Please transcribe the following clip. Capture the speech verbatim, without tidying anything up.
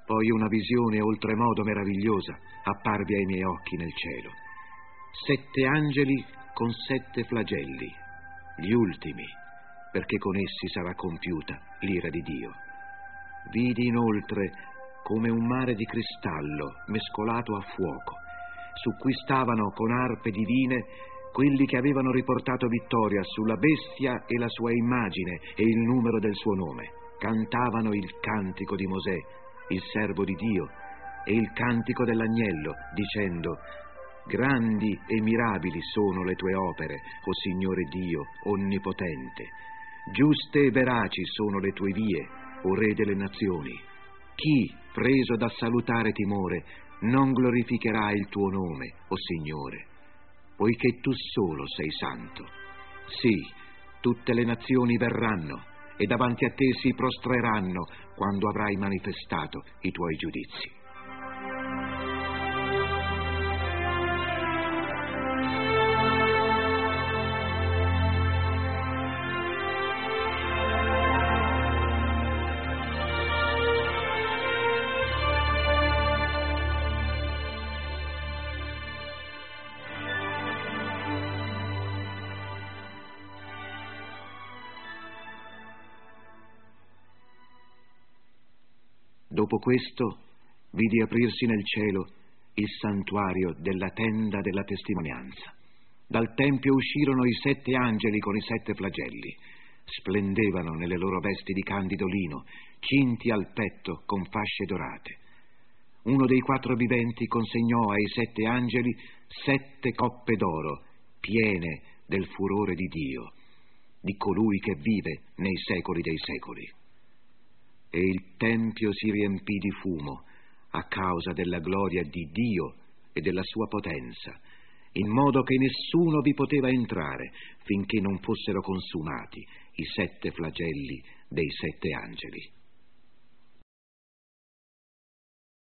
Poi una visione oltremodo meravigliosa apparve ai miei occhi nel cielo. Sette angeli con sette flagelli, gli ultimi, perché con essi sarà compiuta l'ira di Dio. Vidi inoltre come un mare di cristallo mescolato a fuoco, su cui stavano con arpe divine quelli che avevano riportato vittoria sulla bestia e la sua immagine e il numero del suo nome. Cantavano il cantico di Mosè, il servo di Dio, e il cantico dell'agnello, dicendo: grandi e mirabili sono le tue opere, o Signore Dio onnipotente. Giuste e veraci sono le tue vie, o Re delle nazioni. Chi, preso da salutare timore, non glorificherà il tuo nome, o Signore? Poiché tu solo sei santo. Sì, tutte le nazioni verranno e davanti a te si prostreranno quando avrai manifestato i tuoi giudizi. Dopo questo vidi aprirsi nel cielo il santuario della tenda della testimonianza. Dal tempio uscirono i sette angeli con i sette flagelli. Splendevano nelle loro vesti di candido lino, cinti al petto con fasce dorate. Uno dei quattro viventi consegnò ai sette angeli sette coppe d'oro, piene del furore di Dio, di colui che vive nei secoli dei secoli. E il tempio si riempì di fumo a causa della gloria di Dio e della sua potenza, in modo che nessuno vi poteva entrare finché non fossero consumati i sette flagelli dei sette angeli.